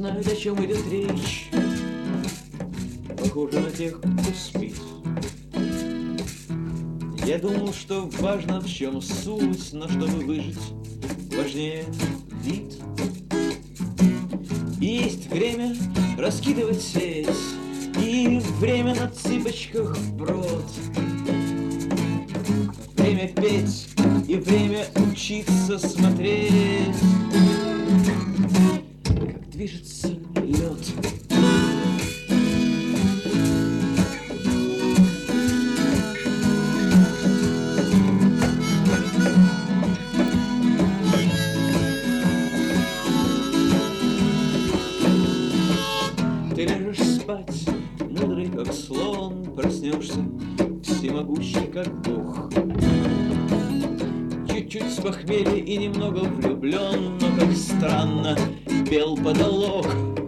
знают, о чем идет речь. Похоже на тех, кто спит. Я думал, что важно, в чем суть, но чтобы выжить, важнее вид. И есть время раскидывать сеть, и время на цыпочках вброд. Время петь и время учиться смотреть, как движется лед. Ты ляжешь спать, мудрый как слон, проснешься всемогущий как Бог. Чуть-чуть с похмелья и немного влюблен, но как странно бел потолок.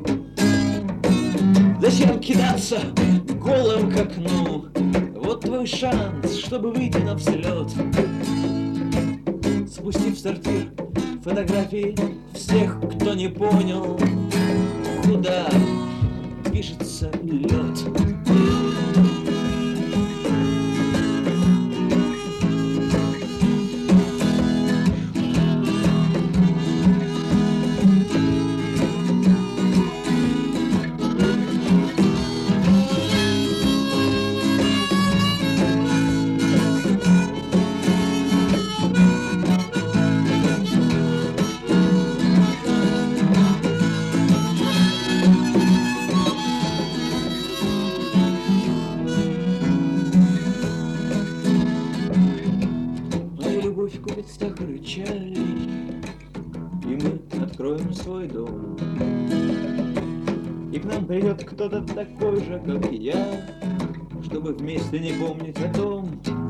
Зачем кидаться голым к окну? Вот твой шанс, чтобы выйти на взлет. Спустив в сортир фотографии всех, кто не понял, куда движется лед. Любовь купит сахар и чай, и мы откроем свой дом. И к нам придет кто-то такой же, как и я, чтобы вместе не помнить о том,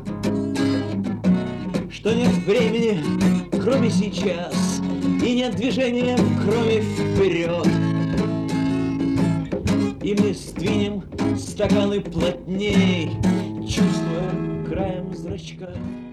что нет времени, кроме сейчас, и нет движения, кроме вперед. И мы сдвинем стаканы плотней, чувствуя краем зрачка